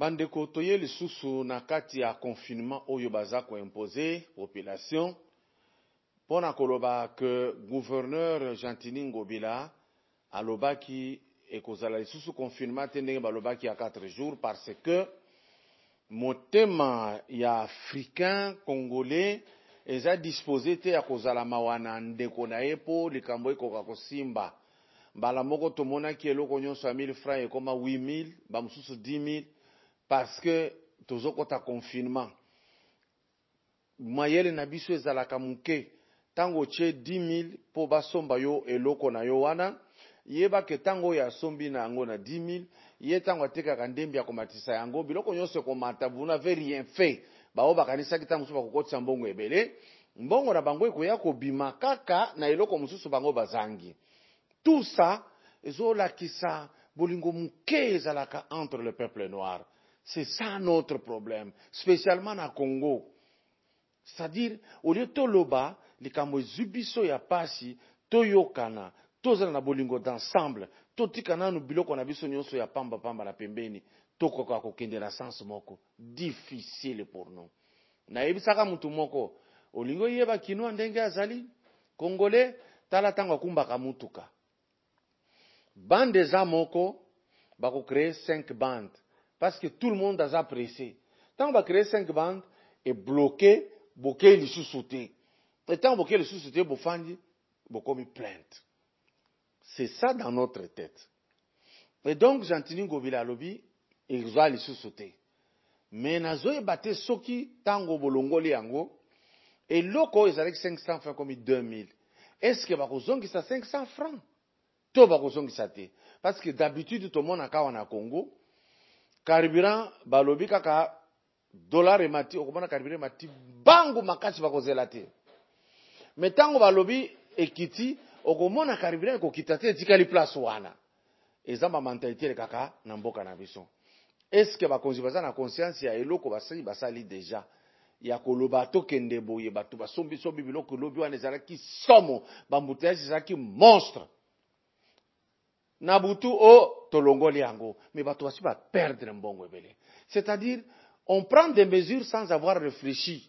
Bandeko toye lisusu na kati ya confinement oyo baza ko imposer population pona koloba que gouverneur Gentini Ngobila alobaki ekozala lisusu confinement te ndenge balobaki ya 4 jours parce que motema ya africain congolais eza disposé te ya kozala mawana ndeko na ye po likambo ekoka kosimba mbala moko tomonaki eloko nyonso ya 1000 francs ekoma 8000 bamususu 10000 parce que tozokota confinement mayele na biso ezalaka muke tango tche 10000 po basomba yo eloko na yo wana yeba ke tango ya sombi na yango na 10000 ye tango atekaka ndembi ya komatisa yango biloko nyonso komata buna ve rien fait bao bakanisa kitango mususu bakokotisa mbongo ebele mbongo na bango ekoya kobima kaka na eloko mususu bango bazangi. Tout ça ezolakisa bolingo muke ezalaka entre le peuple noir. C'est ça notre problème, spécialement na Congo. C'est-à-dire, au lieu de loba, les kamo zubiso ya pasi, toyokana, tozala na bolingo d'ensemble, totikana no biloko na biso nyonso ya pamba pamba na pembeni, tokoka kokende na sens moko. Difficile pour nous. Na yebisaka mutu moko, olingo yeba kino ndenge azali, Congolais, tala tango kumbaka mutuka. Bande za moko, bako créer 5 bandes. Parce que tout le monde a pressé. Tant on va créer 5 bandes et bloquer, les sous-sautés. Et tant bloquer les sous-sautés, vous commis plainte. C'est ça dans notre tête. Et donc, Gentini Ngobila lobby, il va les sous-sautés. Mais nazo e batte soki tango bolongoli yango et loko ils avec 500 francs comme 2000. Est-ce que bakozongi ça 500 francs? To bakozongi ça te. Parce que d'habitude tout le monde a kawa Congo. Carburant balobi kaka dollar et mati okomona carburant mati bangu makasi bakozela te. Mais tango balobi ekiti okomona carburant ekokita te etikali place wana. Eza ma mentalité kaka na mboka na biso. Est-ce que bakonzi baza na conscience ya eloko basali déjà ya koloba to kende boye batu basombi sombi biloko lobi wana ezalaki somo bambutayasi ezalaki monstre. Nabutu o tolongoli yango mais bato basi ba perdre mbongo ebele. C'est-à-dire on prend des mesures sans avoir réfléchi.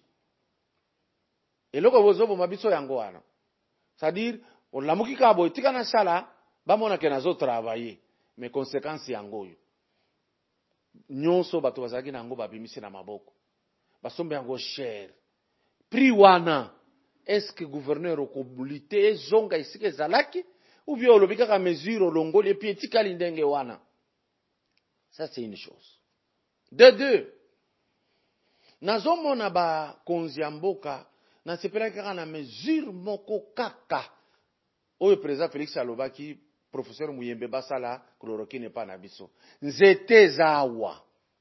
Et loko bozo bo mabiso yango wana. C'est-à-dire on lamuki ka boy tika na sala ba mona ke nazo travailler mais conséquences yango yo. Nyonso bato bazaki na yango babimisi na maboko. Basombe yango cher. Prix wana est-ce que gouverneur okobulite zonga isike zalaki? Ou bien on lobika ka mesure olongoli et puis etikali ndenge wana. Ça c'est une chose. De deux, nazomona ba konzi ya mboka na sepela kaka na mesure moko kaka. Oyo président Félix alobaki professeur Muyembe basala chloroquine pa na biso. Nzete zawa.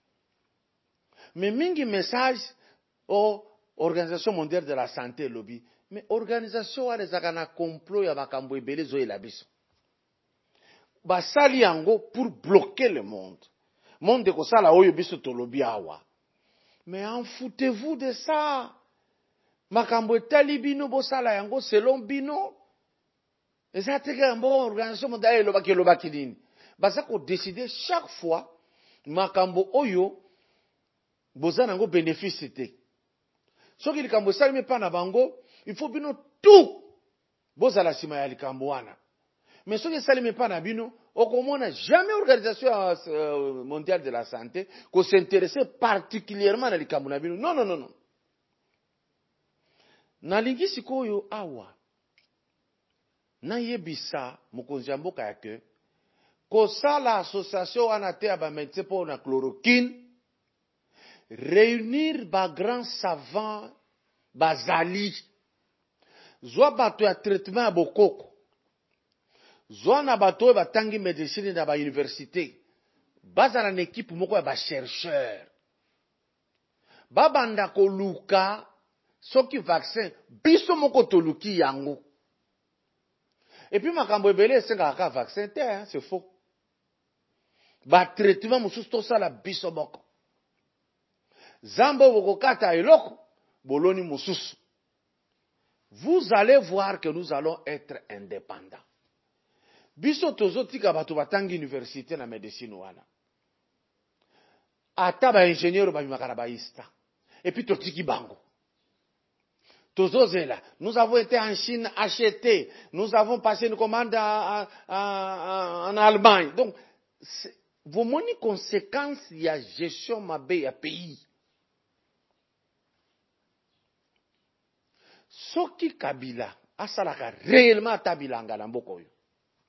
Mais mingi message au Organisation mondiale de la santé lobby. Mais organisation wana ezaka na complot ya makambo ebele zo elabiso. Basali yango pour bloquer le monde. Monde ko sala oyo biso tolobi awa. Mais en foutez-vous de ça. Makambo etali bino bo sala yango selon bino. Ezateke mbo organisation mondiale elobaki nini. Basa ko décider chaque fois makambo oyo bozana yango bénéfice te. Soki likambo salime pa na bango, il faut bino tout bozala sima ya likambo wana. Mais soki salime pa na bino, okomona jamais organisation mondiale de la santé ko s'intéresser particulièrement na likambo na bino. Non non non non. Na lingi sikoyo awa. Na yebisa mokonzi ya mboka yake ko sala association wana te ya ba médecin po na chloroquine. Réunir ba grand savant bazali zwa bato ya traitement ya bokoko zwa na bato batangi médecine na ba université bazala na équipe moko ya ba chercheur babanda koluka soki vaccin biso moko toluki yango et puis makambo ebele esengaka ka vaccin te hein, c'est faux ba traitement mosusu tosala biso moko Zambo bokokata eloko boloni mususu. Vous allez voir que nous allons être indépendants. Biso tozo tika bato batangi université na médecine wana. ata ba ingénieur ba makarabaïsta. Et puis totiki bango. Tozozela, nous avons été en Chine acheter, nous avons passé une commande en Allemagne. Donc, vous montrez conséquences, il y a gestion mabé à pays. Soki Kabila, asalaka réellement tabilanga na mboko yo.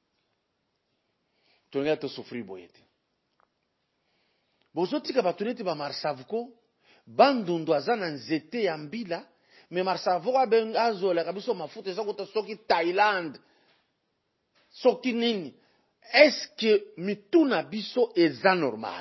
Tonga to souffrir boyete. Bozotika batuneti ba marsavuko, bandundu azana nzete ya mbila. Mais marsavo aben azola kabiso mafuta ezako soki Thaïlande soki nini est-ce que mituna biso eza normal?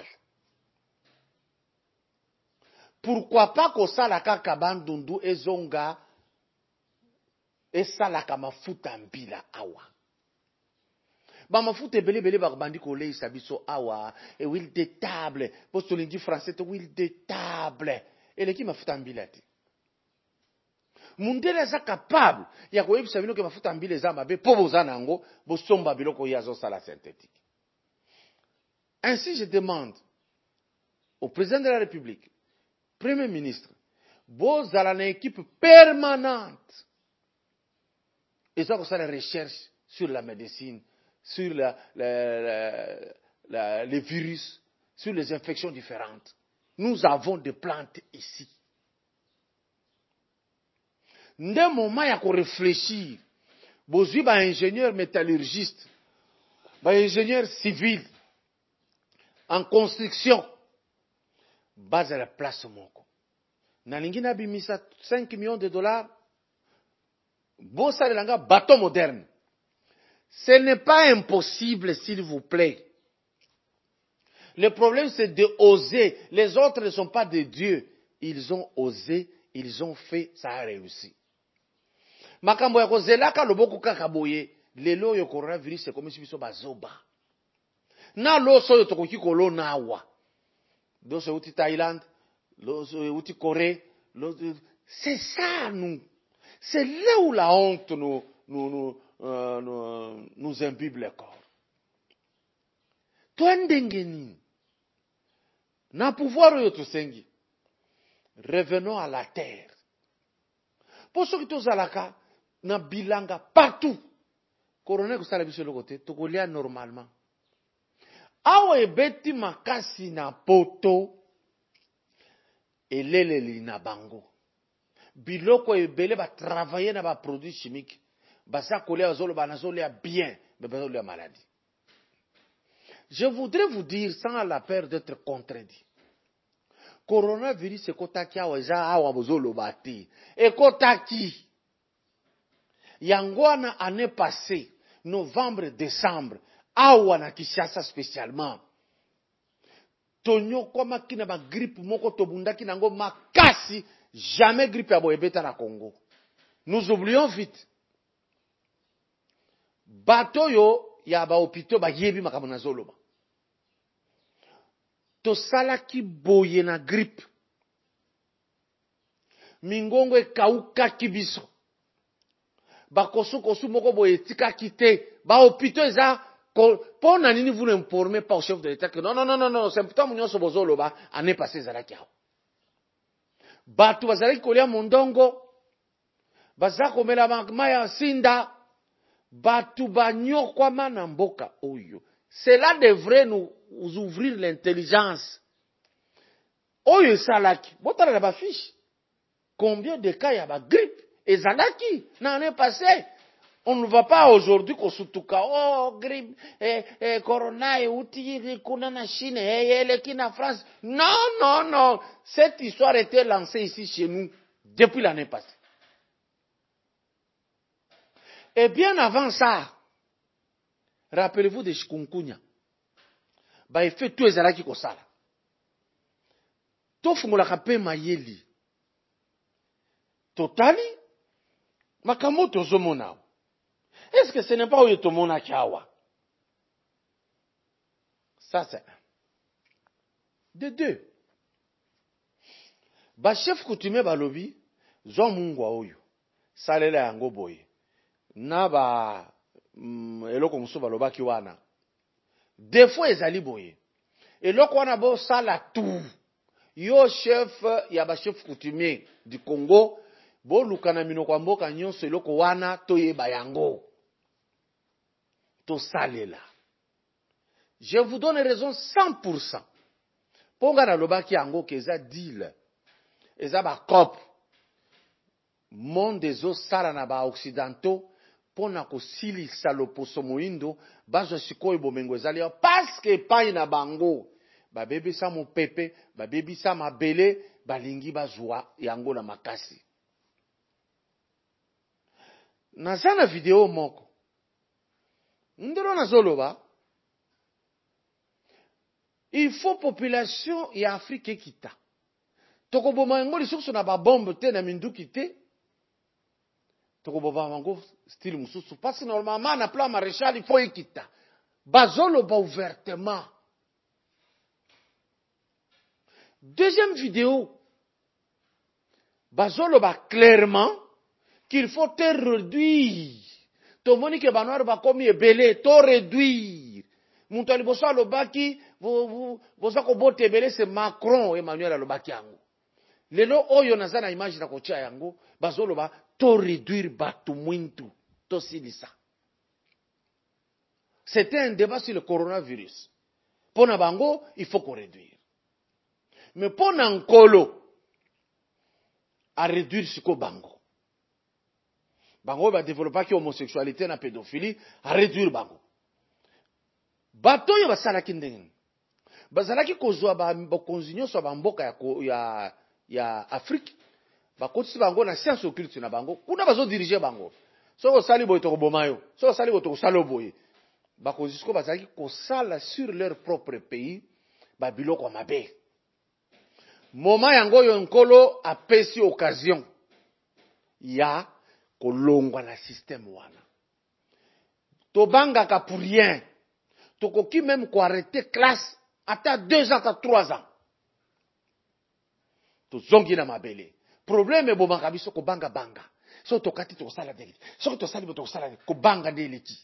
Pourquoi pas ko sala kaka bandundu ezonga esala ka mafuta mbila awa ba mafuta belebele ba bandi ko leisa biso awa e huile de table posto lingi français to huile de table eleki mafuta mbila te. Mundele eza capable ya koyebisa bino ke mafuta mbila eza mabe po bozana yango bosomba biloko yazo sala synthétique. Ainsi je demande au président de la République, premier ministre, bozala na équipe permanente eza ko sala recherche sur la médecine, sur les virus, sur les infections différentes. Nous avons des plantes ici. Nde moment ya ko réfléchir bozwi ba ingénieur métallurgiste ba ingénieur civil en construction base à la place moko na lingi na bimisa 5 millions de dollars bosa langa bateau moderne. Ce n'est pas impossible, s'il vous plaît. Le problème c'est de oser. Les autres ne sont pas des dieux. Ils ont osé, ils ont fait, ça a réussi. Makambo ya kozelaka loboko kaka boye lelo yo coronavirus c'est comme si biso bazoba na loso yo tokoki kolona awa loso uti Thaïlande loso uti Corée c'est ça nous c'est là où la honte nous imbibe le corps. Twendengeni na pouvoir yo tosengi revenons à la terre pour ceux qui tozalaka na bilanga partout. Corona kusala biso lokote tokolia normalement. Awa ebeti makasi na poto eleleli na bango. Biloko ebele ba travailler na ba produits chimiques. Basa kolia zolo banazolia bien, mais bazolia maladie. Je voudrais vous dire sans la peur d'être contredit. Coronavirus ekotaki awa ja awa bozolo bati. Ekotaki Yangwana année passée, novembre, décembre, awa na Kinshasa spécialement. Tonyo koma kina ba grippe moko tobundaki nango makasi, jamais grippe ya boyebeta na Congo. Nous oublions vite. Bato yo ya ba hôpitaux ba yebi makambo na zoloba. To salaki boye na grippe. Mingongo ekauka kibiso. Bakosu moko boye tika kite ba hôpitaux eza pour nini vous n'informez pas au chef de l'État que non symptôme nyonso bozolo ba année passée ezalaki awa batu bazalaki kolia mondongo baza komela maya sinda batu banyokwama na mboka oyo. Cela devrait nous ouvrir l'intelligence oyo esalaki botala na bafiche combien de cas ya ba grippe ezalaki na année passée. On ne va pas aujourd'hui kosutuka grippe corona uti kuna na Chine eleki na France. Non, cette histoire était lancée ici chez nous depuis l'année passée. Et bien avant ça, rappelez-vous de chikungunya. Ba effet tout ezalaki kosala. To fungolaka pe mayeli. Totali makamoto zomona. Est-ce que ce n'est pas où tout le monde a kawa? Ça c'est un. De deux. Ba chef coutumier balobi zo mungwa oyo. Salela yango boye. Na ba eloko muso balobaki wana. Des fois ezali boye. Eloko wana bo sala tout. yo chef ya ba chef coutumier du Congo bo lukana minoko ya mboka nyonso eloko wana toyeba yango to salela. Je vous donne raison 100%. Ponga na lobaki yango keza deal eza ba cop monde ezo sala na ba occidentaux pona ko silisa loposo moindo bazo sikoyo bomengo ezali parce que epai na bango babebisa mopepe babebisa mabele balingi bazwa yango na makasi. Naza na video moko ndelo nazoloba il faut population ya Afrique ekita tokoboma yango lisusu na babombe te na minduki te tokoboma yango style mususu parce que normalement na plan maréchal il faut ekita bazoloba ouvertement. Deuxième vidéo bazoloba clairement qu'il faut te réduire. Tomoni ke banoir ba komi ebele to réduire. Muntu aliboso alobaki boza ko bote ebele c'est Macron Emmanuel alobaki yango. Lelo oyo naza na image na kotia yango bazoloba to réduire batu mwintu to silisa. C'était un débat sur le coronavirus. Pona bango il faut qu'on réduire. Mais pona nkolo à réduire siko bango. Bango va développer ki homosexualité na pédophilie à réduire bango. Bato yo basalaki ndenge. Bazalaki kozwa ba bokonzi nyonso ba mboka ya Afrique. Bakotisi bango na science occulte na bango. Kuna bazo diriger bango. Soko sali boye to koboma yo. Soko sali boye to kosala boye. Bakonzi siko bazalaki kosala sur leur propre pays ba biloko mabe. Moma yango yo nkolo apesi occasion ya kolongwa na système wana. Tobanga ka pour rien. Tokoki même ko arrêter classe ata 2 ans, ata 3 ans. To zongi na mabele. Problème ebomaka biso ko banga banga. So tokati to sala deli. So to sali to sala ko banga deliti.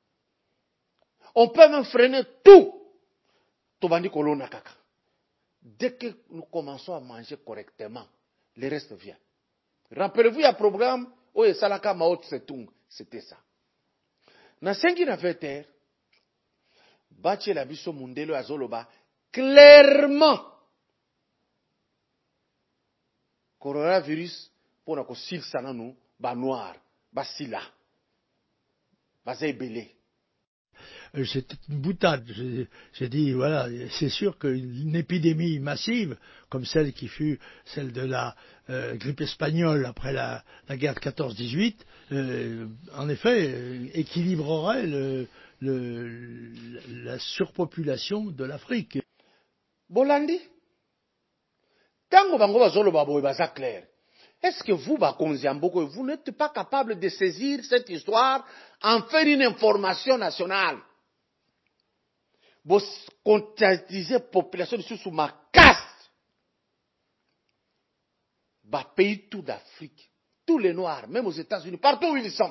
On peut même freiner tout. To bandi kolona kaka. Dès que nous commençons à manger correctement, le reste vient. Rappelez-vous, il y a un programme où il y a Salaka Mao Tse-tung. C'était ça. Na sengi na veter, bache la biso mundelo azoloba, clairement, coronavirus, pour na ko sil sananu, ba noir, ba sila, ba zeibele. C'était une boutade. J'ai dit, voilà, c'est sûr qu'une épidémie massive, comme celle qui fut celle de la grippe espagnole après la guerre de 14-18, en effet, équilibrerait la surpopulation de l'Afrique. Bolandi, tango bango bazolo babo baza clair. Est-ce que vous, Bakonzi Amboko, vous n'êtes pas capable de saisir cette histoire, en faire une information nationale? Vous conscientisez la population sous ma caste. Bah, pays tout d'Afrique, tous les Noirs, même aux États-Unis, partout où ils sont,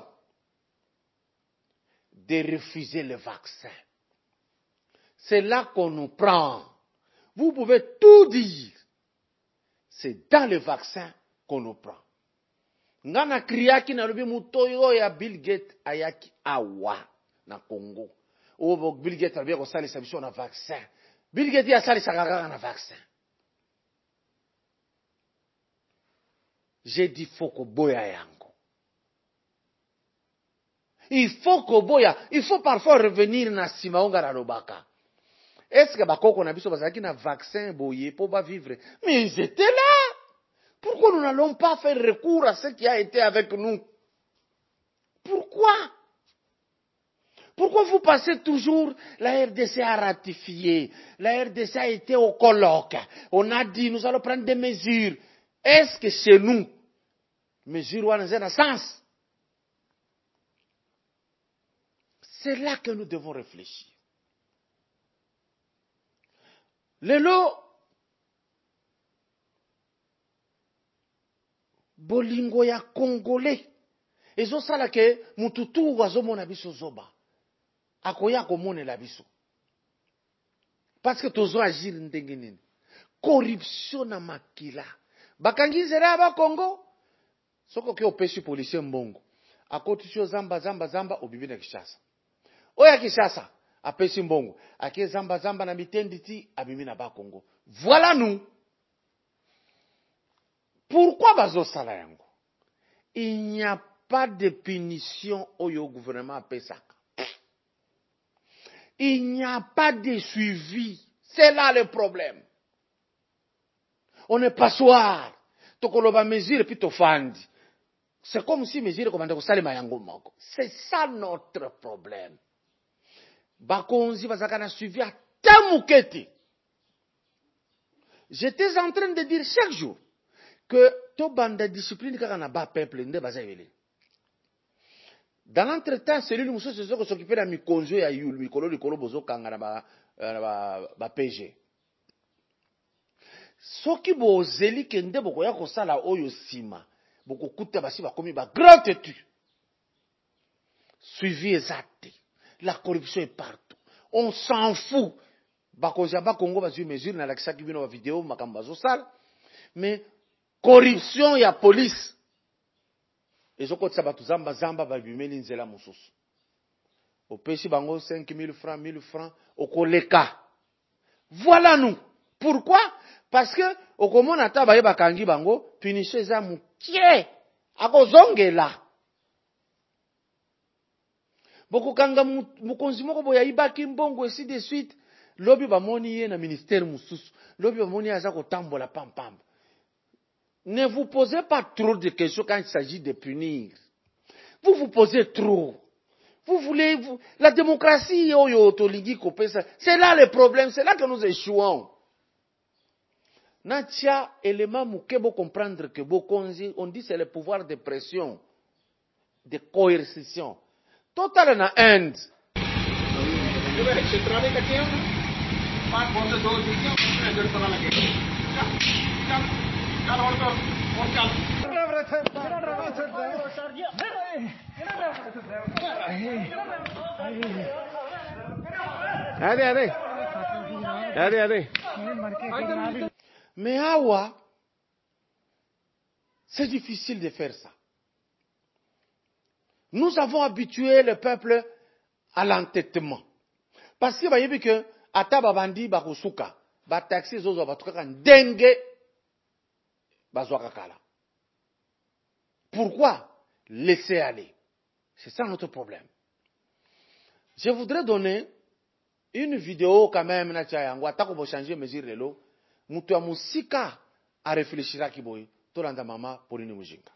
de refuser le vaccin. C'est là qu'on nous prend. Vous pouvez tout dire. C'est dans le vaccin qu'on nous prend. Ngana kriaki na lobi mutoyo ya Bill Gates ayaki awa na Congo. Ou Bill Gates alobia kosalisa biso na vaccin. Bill Gates asalisaka kaka na vaccin. J'ai dit faut koboya yango. Il faut koboya, il faut parfois revenir na simaonga na lobaka. Est-ce que bakoko na biso bazaki na vaccin boye pour ba vivre? Mais ils étaient là. Pourquoi nous n'allons pas faire recours à ce qui a été avec nous? Pourquoi? Pourquoi vous passez toujours, la RDC a ratifié, la RDC a été au colloque, on a dit nous allons prendre des mesures. Est-ce que chez nous, mesures ont un sens? C'est là que nous devons réfléchir. Lelo, bolingo ya Congolais, ezo sala ke mututu wazomona biso zoba. Akoya komone la biso. Parce que tozo agir ndenge nini. corruption na makila. Bakangi nzela ba Congo. Soko ke opesi policier mbongo. Akoti sio zamba obibi na Kishasa. Oya Kishasa apesi mbongo. Ake zamba na mitenditi abimi na ba Congo. Voilà nous. Pourquoi bazo sala yango? Il n'y a pas de punition au gouvernement à Pessac. Il n'y a pas de suivi. C'est là le problème. On est passoire. Tokoloba mesure puis tofandi. C'est comme si mesure comme ndako salema yango moko. C'est ça notre problème. Bakonzi bazaka na suivi à tamuketi. J'étais en train de dire chaque jour que to banda discipline kaka na ba peuple nde bazayele. Dans l'entretemps, celui qui s'occupe de la mikonzo ya yulu, mikolo likolo bozo kanga na ba PG. Soki bozeli kende boko ya kosala oyo sima, boko kuta basi bakomi ba grand étu. Suivi exact. La corruption est partout. On s'en fout. Bakonzi ba Congo ba mesure na la kisaki bino ba vidéo makamba zo sala. Mais corruption ya police. Ezokotisa batu zamba babimeli nzela mususu. Opesi bango 5000 francs, 1000 francs, okoleka. Voilà nous. Pourquoi? Parce que okomona ata baye bakangi bango, punition za mukie. Akozongela. Boko kanga mukonzi moko boya ibaki mbongo ainsi de suite. Lobi bamoni ye na ministère mususu. Lobi bamoni aza kotambola pam. Ne vous posez pas trop de questions quand il s'agit de punir. Vous vous posez trop. Vous voulez... La démocratie, c'est là le problème, c'est là que nous échouons. Natia, élément moukebo comprendre que Bokonzi, on dit c'est le pouvoir de pression, de coercition. Total na end. Allez. Mais awa, c'est difficile de faire ça. Nous avons habitué le peuple à l'entêtement. Parce que bayebi que ata babandi bakusuka, ba taxi zozo batukaka ndenge bazwaka kala. Pourquoi laisser aller? C'est ça notre problème. Je voudrais donner une vidéo quand même na chayango atako bo changer mesure lelo. Mutu ya musika a réfléchira kiboyi. Tolanda mama Pauline Mujinga.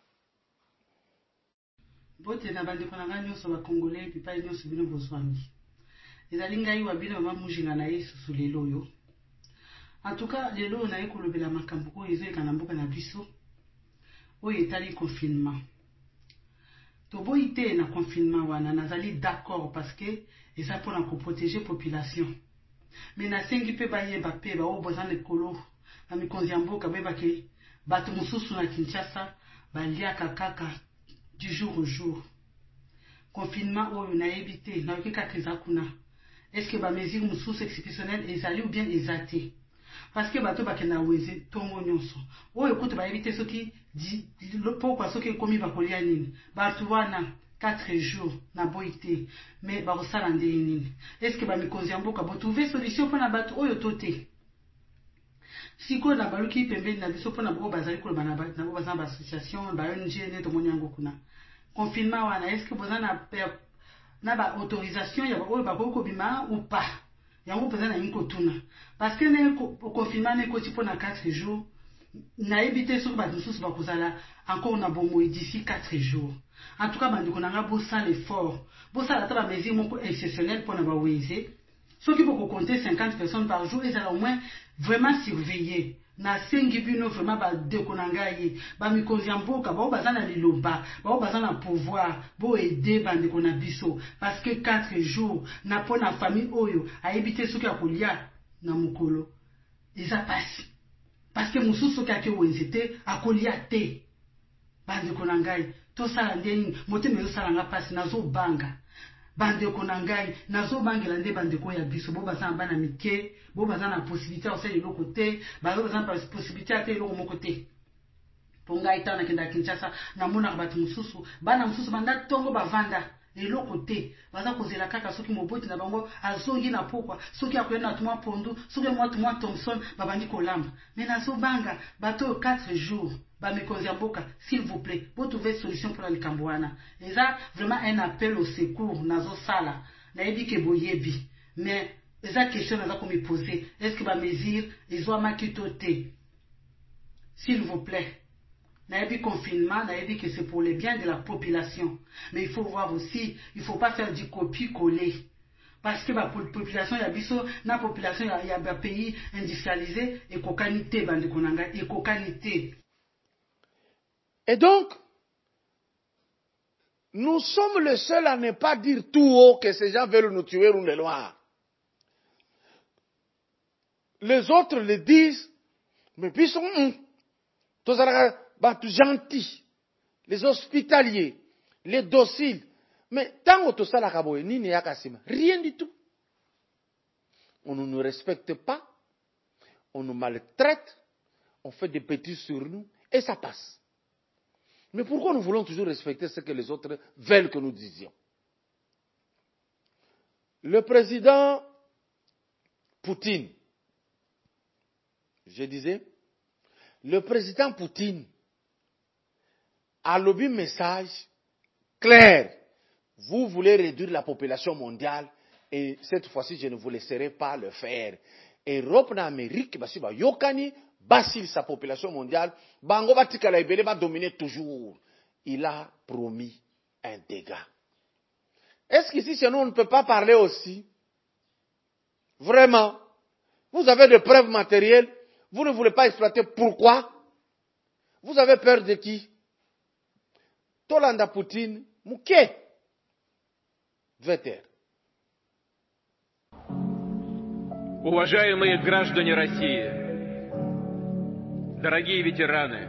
Bote na bande konanga nyoso ba congolais pipa nyoso bino boswami. Ezali ngai wa bino mama Mujinga na Yesu su lelo yo. En tout cas, lelo na ekolobela makambo ko ezo ekana mboka na biso. Oyo etali confinement. Toboyi te na confinement wana nazali d'accord parce que eza pona ko protéger population. Mais na sengi pe bayeba pe ba oboza lekolo na mikonzi ya mboka beba ke bato mususu na Kinshasa baliaka kaka du jour au jour. Confinement oyo na ebité na okika keza kuna. Est-ce que ba mesure mususu exceptionnelle ezali ou bien ezate? Parce que bato bakena weze tongo nyonso. Oyo kutu ba ebité soki pourquoi soki komi bakolia nini? Bato wana 4 jours na boité mais ba osala nini? Est-ce que ba mikonzi ya mboka bo trouver solution pona bato oyo tote? Siko na baluki pembeni na biso pona bo bazali ko bana na bo bazana ba association ba ONG ne to monyango kuna. Confinement wana est-ce que bozana na ba autorisation ya oyo ba ko bima ou pas? Yango bezana yinko tuna. Parce que ne confinement ne ko tipo na 4 jours na éviter sur ba mususu ba kozala encore na bomo d'ici 4 jours. En tout cas bandiko nanga bo ça l'effort. Bo ça la ta ba mesure moko exceptionnelle pour na ba weze. Ceux qui vont compter 50 personnes par jour, ils allaient au moins vraiment surveiller. Na sengi bino vraiment ba dekonanga ye ba mikonzi mboka ba bazana liloba ba bazana pouvoir bo aider bande kona biso parce que 4 jours na pona famille oyo a éviter ceux qui a kolia na mukolo ils a passé parce que mususu ka ke wenzete akolia te bande konanga to sala ndeni mote mezo sala nga passe nazo banga bandeko na ngai nazobangela nde bandeko ya biso bo baza na bana mike bo baza na possibilité ya kosala eloko te bazo baza na possibilité ya te eloko moko te mpo ngai ntango nakendaka Kinshasa namonaka bato mosusu bana mosusu banda ntongo bavanda eloko te baza kozela kaka soki moboti na bango azongi na pokwa soki akoya na tumwa pondu soki mwa Thompson babandi kolamba me nazobanga bato oyo 4 jours bamikonzi ya mboka s'il vous plaît botrouve solution mpona likambo wana eza vraiment un appel au secours nazosala nayebi ke boyebi mais eza question naza komipose est ce que bamesure ezwamaki to te s'il vous plaît. Naïbi confinement, naïbi que c'est pour le bien de la population. Mais il faut voir aussi, il ne faut pas faire du copier-coller. Parce que la population, il y a biso, la population, il y a un pays industrialisé, et kokanité, bande konanga, et kokanité. Et donc, nous sommes les seuls à ne pas dire tout haut que ces gens veulent nous tuer ou les loin. Les autres le disent, mais puis sont tout gentils, les hospitaliers, les dociles. Mais tant que ça la rien du tout. On ne nous respecte pas, on nous maltraite, on fait des petits sur nous et ça passe. Mais pourquoi nous voulons toujours respecter ce que les autres veulent que nous disions? Le président Poutine, je disais, le président Poutine a lobby message clair. Vous voulez réduire la population mondiale et cette fois-ci, je ne vous laisserai pas le faire. Europe na Amérique, basi ba yokani, basil sa population mondiale, bango batika la ibele ba dominer toujours. Il a promis un dégât. Est-ce qu'ici, chez nous, on ne peut pas parler aussi? Vraiment? Vous avez des preuves matérielles, vous ne voulez pas exploiter. Pourquoi? Vous avez peur de qui? Tolanda Poutine, Mouké. Ветер. Уважаемые граждане России, дорогие ветераны,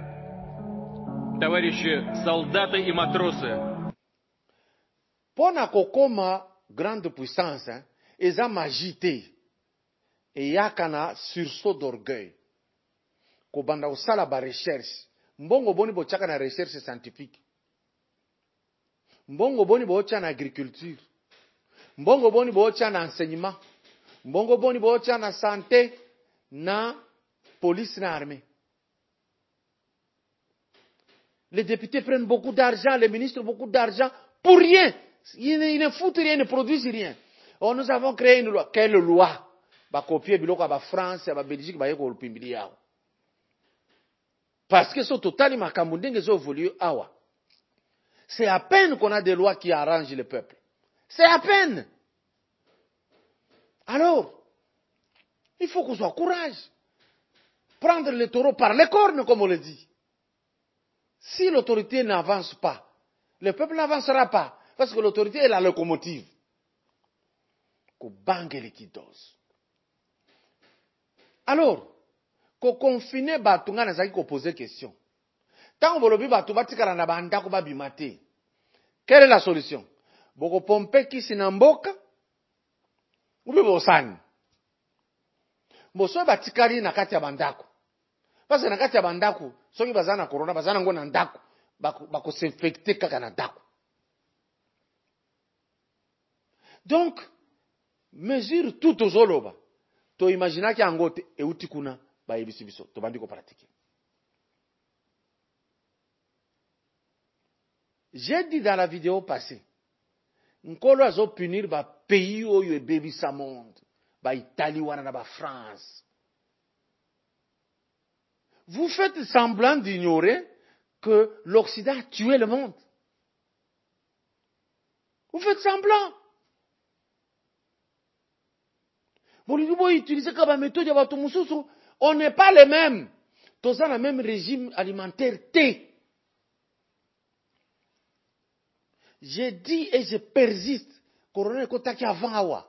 товарищи солдаты и матросы. Pona kokoma grande puissance, eza magité. Et yakana sursaut d'orgueil. Kobanda osala ba recherche. Mbongo boni bochaka na recherche scientifique. Mbongo boni bocha na agriculture. Mbongo boni bocha na enseignement. Mbongo boni bocha na santé, na police, na armée. Les députés prennent beaucoup d'argent, les ministres beaucoup d'argent pour rien. Ils ne foutent rien, ils ne produisent rien. Oh, nous avons créé une loi. Quelle loi? Ba copier biloko ba France, ba Belgique, ba yeko lupimbili yao. Parce que ce total makambo ndenge zo évolue awa. C'est à peine qu'on a des lois qui arrangent le peuple. C'est à peine. Alors, il faut qu'on soit courage. Prendre le taureau par les cornes, comme on le dit. Si l'autorité n'avance pas, le peuple n'avancera pas. Parce que l'autorité est la locomotive. Qu'on bangue les kidos. Alors, qu'on confine batunga na zaki ko poser question. Tant bolobi batu batikala na banda ko babimate. Quelle est la solution? Boko pompe kisi na mboka ube bosani. Boso batikali na kati ya bandako. Parce que na kati ya bandako, soki bazana corona bazana ngo na ndako, bako s'infecter kaka na ndako. Donc, mesure tout aux oloba. To imagina ki angote e utikuna ba yebisi biso to bandi ko pratiquer. J'ai dit dans la vidéo passée, nkolo azo punir ba pays oyo e baby sa monde, ba Italie wana na ba France. Vous faites semblant d'ignorer que l'Occident a tué le monde. Vous faites semblant. On n'est pas les mêmes. Tous ont le même régime alimentaire T. J'ai dit et je persiste. Corona est avant.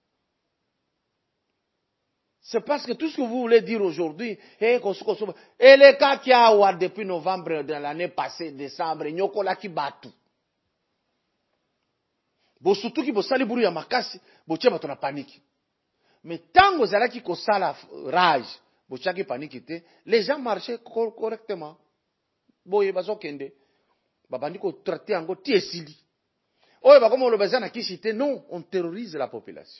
C'est parce que tout ce que vous voulez dire aujourd'hui, et les cas qui a depuis novembre de l'année passée, décembre, nyoko la ki batu. bosutuki bosali buru ya makasi botie bato na paniki. Mais tango zalaki ko sala rage botiaki paniki te, les gens marchaient correctement. Boye bazokende babandi ko traiter yango ti esili. Oye bakoma olobeza na kisi te, non, on terrorise la population.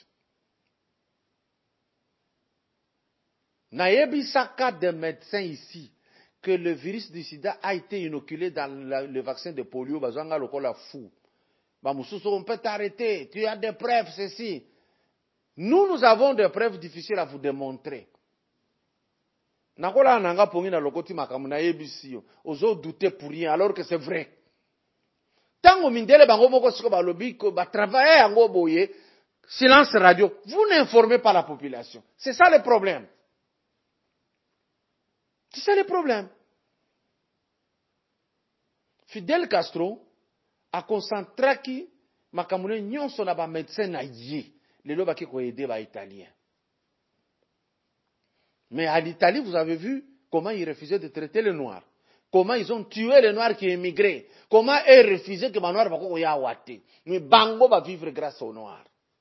Nayebi cas de médecins ici que le virus du sida a été inoculé dans le vaccin de polio, bazanga lokola fou. Bamususu, on peut t'arrêter, tu as des preuves, ceci. Nous avons des preuves difficiles à vous démontrer. Nakola nanga pongi na lokoti makamu na yebisi yo, ozo douter pour rien alors que c'est vrai. Tango mindele bango moko siko ba lobi ko ba travailler yango boye, silence radio, vous n'informez pas la population. C'est ça le problème. C'est ça le problème. Fidel Castro a concentré qui makamune nyonso na ba médecin na ye, lelo baki ko aider ba italien. Mais à l'Italie, vous avez vu comment ils refusaient de traiter les Noirs. Comment ils ont tué les Noirs qui émigraient. Comment ils refusaient que les Noirs ne soient pas tués. Mais Bango va vivre grâce aux Noirs.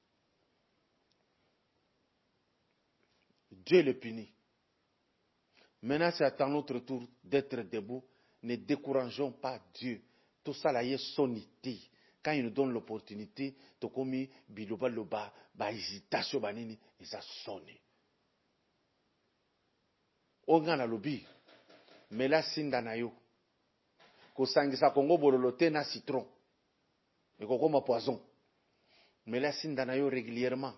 Dieu le punit. Maintenant, c'est à notre tour d'être debout. Ne décourageons pas Dieu. Tout ça, là, est sonité. Quand il nous donne l'opportunité, to komi biloba loba, ba hésitation banini, ils a sonné. Ongana lobi, mela sinda na yo. Kosangisa Kongo bololo te na citron. Et kokoma poison. Mela sinda na yo régulièrement.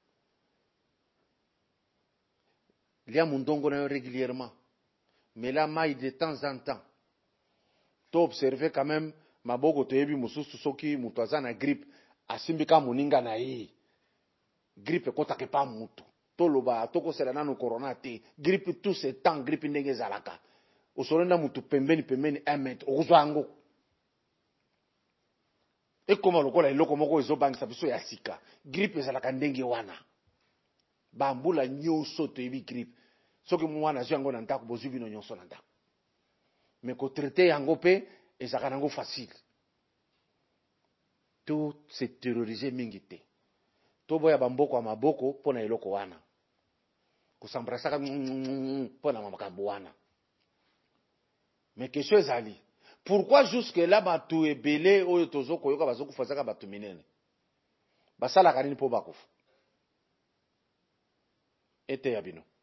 Lia mundongo na yo régulièrement. Mela maille de temps en temps. To observer quand même maboko toyebi mususu soki mutu aza na grippe asimbika moninga na ye. Grippe kotake pa mutu. Toloba toko sela nanu corona te. Grippe tout ce temps grippe ndenge zalaka. Osolenda mutu pembeni 1 mètre okuzwango. Ekoma lokola eloko moko ezobangisa biso ya sika. Grippe ezalaka ndenge wana. Bambula nyonso toyebi grippe. Soki mwana zwi yango na ndako bozwi bino nyonso na ndako. Mais ko traiter yango pe ezalaka nango facile. Tout se terroriser mingi te. To boya bamboko ya maboko pona eloko wana. Kusambrasaka pona makambo wana. Mais question ezali. Pourquoi jusque là batu ebele oyo tozoko yoka bazoko fazaka batu minene? Basala kanini po bakufa. Ete ya bino.